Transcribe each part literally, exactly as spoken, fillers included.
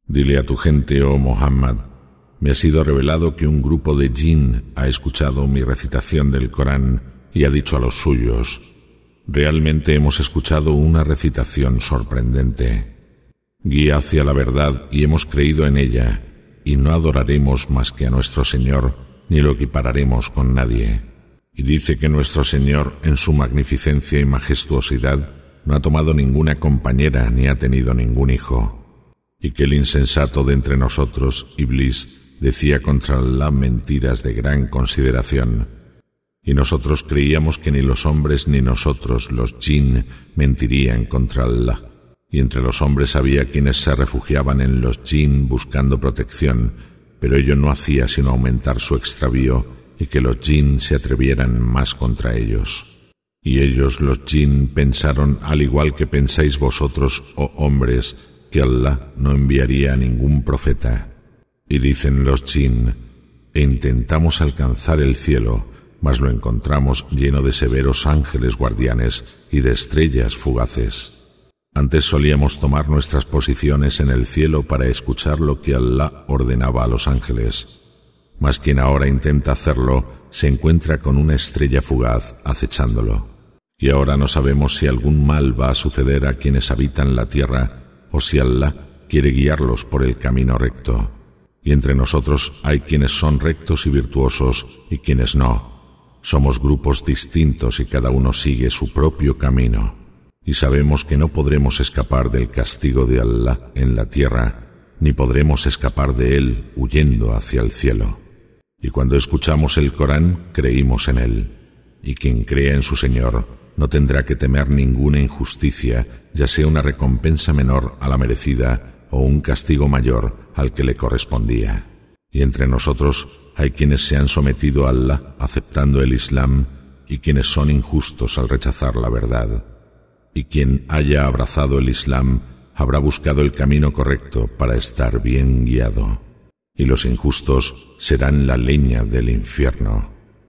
Dile a tu gente, oh Muhammad, me ha sido revelado que un grupo de jinn ha escuchado mi recitación del Corán y ha dicho a los suyos: realmente hemos escuchado una recitación sorprendente. Guía hacia la verdad y hemos creído en ella, y no adoraremos más que a nuestro Señor, ni lo equipararemos con nadie. Y dice que nuestro Señor, en su magnificencia y majestuosidad, no ha tomado ninguna compañera ni ha tenido ningún hijo. Y que el insensato de entre nosotros, Iblis, decía contra Allah mentiras de gran consideración. Y nosotros creíamos que ni los hombres ni nosotros, los jinn, mentirían contra Allah. Y entre los hombres había quienes se refugiaban en los jinn buscando protección, pero ello no hacía sino aumentar su extravío y que los jinn se atrevieran más contra ellos. Y ellos, los jinn, pensaron, al igual que pensáis vosotros, oh hombres, que Allah no enviaría a ningún profeta. Y dicen los jinn: e intentamos alcanzar el cielo, mas lo encontramos lleno de severos ángeles guardianes y de estrellas fugaces. Antes solíamos tomar nuestras posiciones en el cielo para escuchar lo que Allah ordenaba a los ángeles. Mas quien ahora intenta hacerlo se encuentra con una estrella fugaz acechándolo. Y ahora no sabemos si algún mal va a suceder a quienes habitan la tierra o si Allah quiere guiarlos por el camino recto. Y entre nosotros hay quienes son rectos y virtuosos y quienes no. Somos grupos distintos y cada uno sigue su propio camino. Y sabemos que no podremos escapar del castigo de Allah en la tierra, ni podremos escapar de él huyendo hacia el cielo. Y cuando escuchamos el Corán, creímos en él. Y quien crea en su Señor no tendrá que temer ninguna injusticia, ya sea una recompensa menor a la merecida o un castigo mayor al que le correspondía. Y entre nosotros hay quienes se han sometido a Allah aceptando el Islam y quienes son injustos al rechazar la verdad. Y quien haya abrazado el Islam habrá buscado el camino correcto para estar bien guiado. Y los injustos serán la leña del infierno.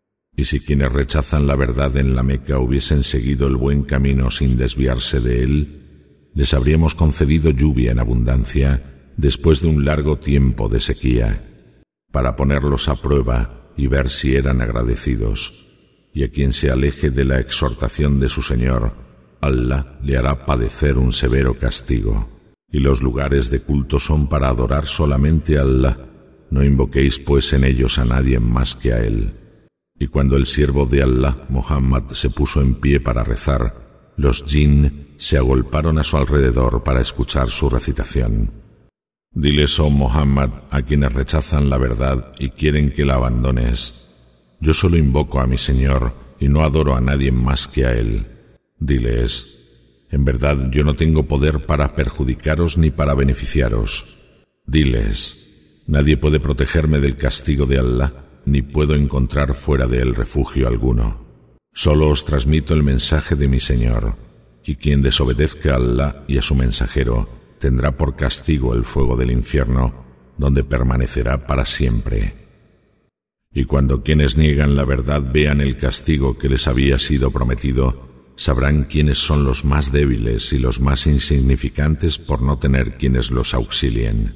Y si quienes rechazan la verdad en la Meca hubiesen seguido el buen camino sin desviarse de él, les habríamos concedido lluvia en abundancia después de un largo tiempo de sequía, para ponerlos a prueba y ver si eran agradecidos. Y a quien se aleje de la exhortación de su Señor, Allah le hará padecer un severo castigo. Y los lugares de culto son para adorar solamente a Allah. No invoquéis pues en ellos a nadie más que a él. Y cuando el siervo de Allah, Muhammad, se puso en pie para rezar, los jinn se agolparon a su alrededor para escuchar su recitación. Diles, oh Muhammad, a quienes rechazan la verdad y quieren que la abandones: yo solo invoco a mi Señor y no adoro a nadie más que a él. Diles: en verdad yo no tengo poder para perjudicaros ni para beneficiaros. Diles: nadie puede protegerme del castigo de Allah, ni puedo encontrar fuera de él refugio alguno. Solo os transmito el mensaje de mi Señor, y quien desobedezca a Allah y a su mensajero tendrá por castigo el fuego del infierno, donde permanecerá para siempre. Y cuando quienes niegan la verdad vean el castigo que les había sido prometido, sabrán quiénes son los más débiles y los más insignificantes por no tener quienes los auxilien.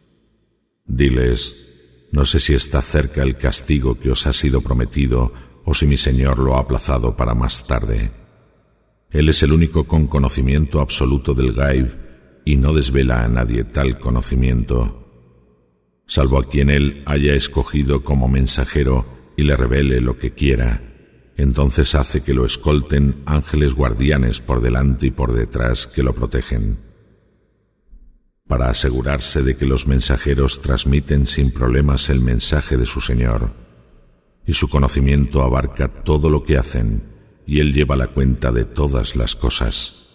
Diles: no sé si está cerca el castigo que os ha sido prometido o si mi Señor lo ha aplazado para más tarde. Él es el único con conocimiento absoluto del Gaib y no desvela a nadie tal conocimiento, salvo a quien Él haya escogido como mensajero y le revele lo que quiera. Entonces hace que lo escolten ángeles guardianes por delante y por detrás que lo protegen, para asegurarse de que los mensajeros transmiten sin problemas el mensaje de su Señor. Y su conocimiento abarca todo lo que hacen, y Él lleva la cuenta de todas las cosas.